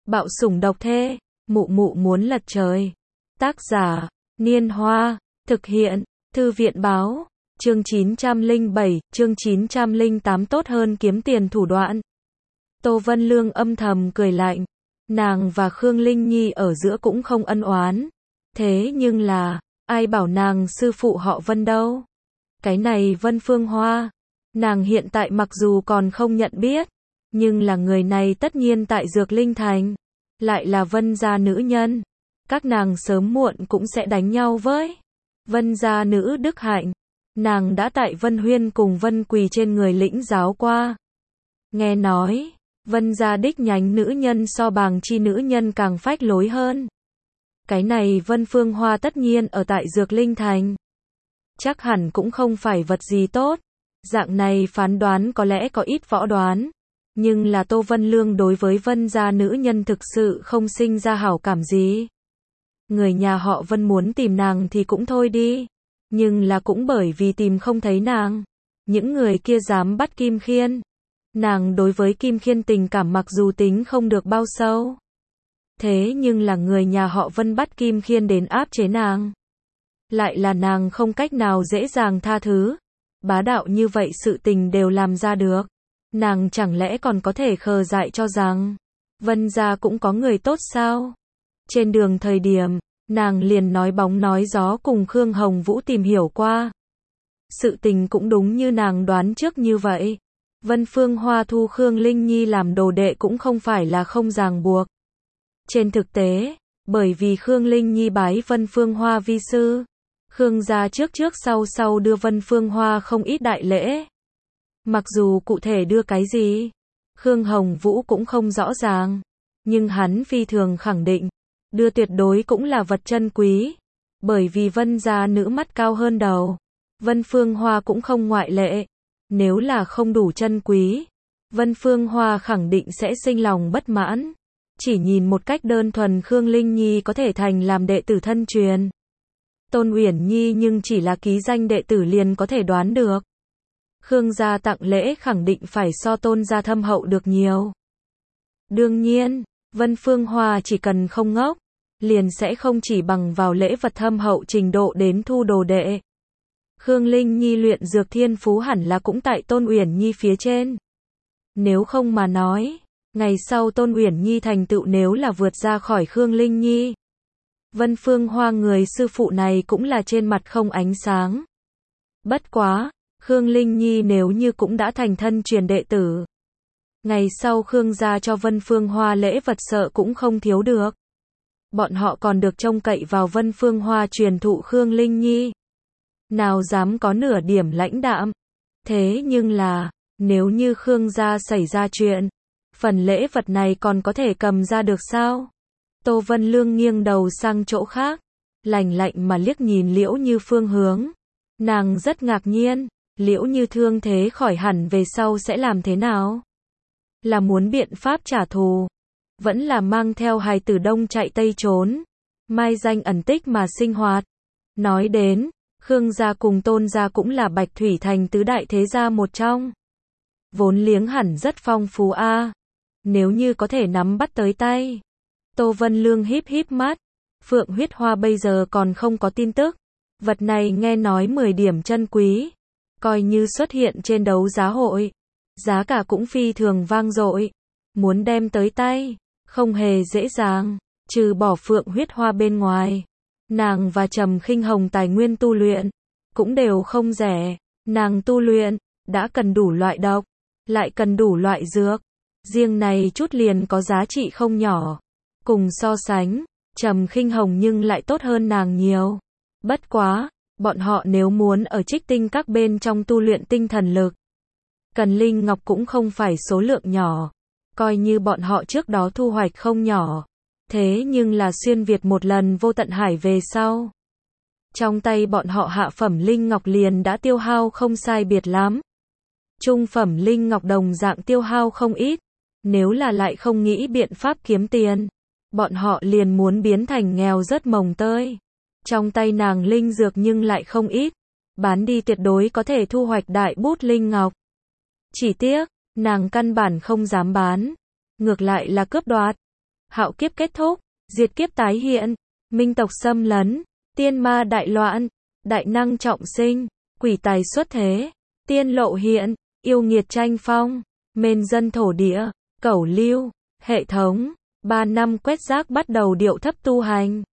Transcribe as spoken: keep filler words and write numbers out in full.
Bạo sủng độc thê, mụ mụ muốn lật trời. Tác giả, Niên Hoa, thực hiện, Thư viện báo, chương chín trăm lẻ bảy, chương chín trăm lẻ tám tốt hơn kiếm tiền thủ đoạn. Tô Vân Lương âm thầm cười lạnh, nàng và Khương Linh Nhi ở giữa cũng không ân oán. Thế nhưng là, ai bảo nàng sư phụ họ Vân đâu? Cái này Vân Phương Hoa, nàng hiện tại mặc dù còn không nhận biết, nhưng là người này tất nhiên tại Dược Linh Thành, lại là Vân gia nữ nhân. Các nàng sớm muộn cũng sẽ đánh nhau với Vân gia nữ đức hạnh. Nàng đã tại Vân Huyên cùng Vân Quỳ trên người lĩnh giáo qua. Nghe nói, Vân gia đích nhánh nữ nhân so bàng chi nữ nhân càng phách lối hơn. Cái này Vân Phương Hoa tất nhiên ở tại Dược Linh Thành, chắc hẳn cũng không phải vật gì tốt. Dạng này phán đoán có lẽ có ít võ đoán, nhưng là Tô Vân Lương đối với Vân gia nữ nhân thực sự không sinh ra hảo cảm gì. Người nhà họ Vân muốn tìm nàng thì cũng thôi đi, nhưng là cũng bởi vì tìm không thấy nàng, những người kia dám bắt Kim Khiên. Nàng đối với Kim Khiên tình cảm mặc dù tính không được bao sâu, thế nhưng là người nhà họ Vân bắt Kim Khiên đến áp chế nàng, lại là nàng không cách nào dễ dàng tha thứ. Bá đạo như vậy sự tình đều làm ra được, nàng chẳng lẽ còn có thể khờ dại cho rằng Vân gia cũng có người tốt sao? Trên đường thời điểm, nàng liền nói bóng nói gió cùng Khương Hồng Vũ tìm hiểu qua. Sự tình cũng đúng như nàng đoán trước như vậy. Vân Phương Hoa thu Khương Linh Nhi làm đồ đệ cũng không phải là không ràng buộc. Trên thực tế, bởi vì Khương Linh Nhi bái Vân Phương Hoa vi sư, Khương gia trước trước sau sau đưa Vân Phương Hoa không ít đại lễ. Mặc dù cụ thể đưa cái gì, Khương Hồng Vũ cũng không rõ ràng, nhưng hắn phi thường khẳng định, đưa tuyệt đối cũng là vật chân quý, bởi vì Vân gia nữ mắt cao hơn đầu, Vân Phương Hoa cũng không ngoại lệ. Nếu là không đủ chân quý, Vân Phương Hoa khẳng định sẽ sinh lòng bất mãn. Chỉ nhìn một cách đơn thuần Khương Linh Nhi có thể thành làm đệ tử thân truyền, Tôn Uyển Nhi nhưng chỉ là ký danh đệ tử liền có thể đoán được. Khương gia tặng lễ khẳng định phải so Tôn gia thâm hậu được nhiều. Đương nhiên, Vân Phương Hoa chỉ cần không ngốc, liền sẽ không chỉ bằng vào lễ vật thâm hậu trình độ đến thu đồ đệ. Khương Linh Nhi luyện dược thiên phú hẳn là cũng tại Tôn Uyển Nhi phía trên. Nếu không mà nói, ngày sau Tôn Uyển Nhi thành tựu nếu là vượt ra khỏi Khương Linh Nhi, Vân Phương Hoa người sư phụ này cũng là trên mặt không ánh sáng. Bất quá, Khương Linh Nhi nếu như cũng đã thành thân truyền đệ tử, ngày sau Khương gia cho Vân Phương Hoa lễ vật sợ cũng không thiếu được. Bọn họ còn được trông cậy vào Vân Phương Hoa truyền thụ Khương Linh Nhi, nào dám có nửa điểm lãnh đạm. Thế nhưng là, nếu như Khương gia xảy ra chuyện, phần lễ vật này còn có thể cầm ra được sao? Tô Vân Lương nghiêng đầu sang chỗ khác, lạnh lạnh mà liếc nhìn Liễu Như phương hướng. Nàng rất ngạc nhiên, Liễu Như thương thế khỏi hẳn về sau sẽ làm thế nào? Là muốn biện pháp trả thù, vẫn là mang theo hài tử đông chạy tây trốn, mai danh ẩn tích mà sinh hoạt? Nói đến, Khương gia cùng Tôn gia cũng là Bạch Thủy Thành tứ đại thế gia một trong, vốn liếng hẳn rất phong phú a. À. Nếu như có thể nắm bắt tới tay. Tô Vân Lương híp híp mắt, Phượng huyết hoa bây giờ còn không có tin tức, vật này nghe nói mười điểm chân quý, coi như xuất hiện trên đấu giá hội, giá cả cũng phi thường vang dội, muốn đem tới tay, không hề dễ dàng, trừ bỏ Phượng huyết hoa bên ngoài. Nàng và Trầm Khinh Hồng tài nguyên tu luyện cũng đều không rẻ, nàng tu luyện đã cần đủ loại độc, lại cần đủ loại dược, riêng này chút liền có giá trị không nhỏ. Cùng so sánh, Trầm Khinh Hồng nhưng lại tốt hơn nàng nhiều. Bất quá, bọn họ nếu muốn ở Trích Tinh các bên trong tu luyện tinh thần lực, cần linh ngọc cũng không phải số lượng nhỏ, coi như bọn họ trước đó thu hoạch không nhỏ. Thế nhưng là xuyên Việt một lần vô tận hải về sau, trong tay bọn họ hạ phẩm linh ngọc liền đã tiêu hao không sai biệt lắm. Trung phẩm linh ngọc đồng dạng tiêu hao không ít. Nếu là lại không nghĩ biện pháp kiếm tiền, bọn họ liền muốn biến thành nghèo rớt mồng tơi. Trong tay nàng linh dược nhưng lại không ít, bán đi tuyệt đối có thể thu hoạch đại bút linh ngọc. Chỉ tiếc, nàng căn bản không dám bán, ngược lại là cướp đoạt. hạo kiếp kết thúc, diệt kiếp tái hiện, minh tộc xâm lấn, tiên ma đại loạn, đại năng trọng sinh, quỷ tài xuất thế, tiên lộ hiện, yêu nghiệt tranh phong, mền dân thổ địa, cẩu lưu, hệ thống, ba năm quét rác bắt đầu điệu thấp tu hành.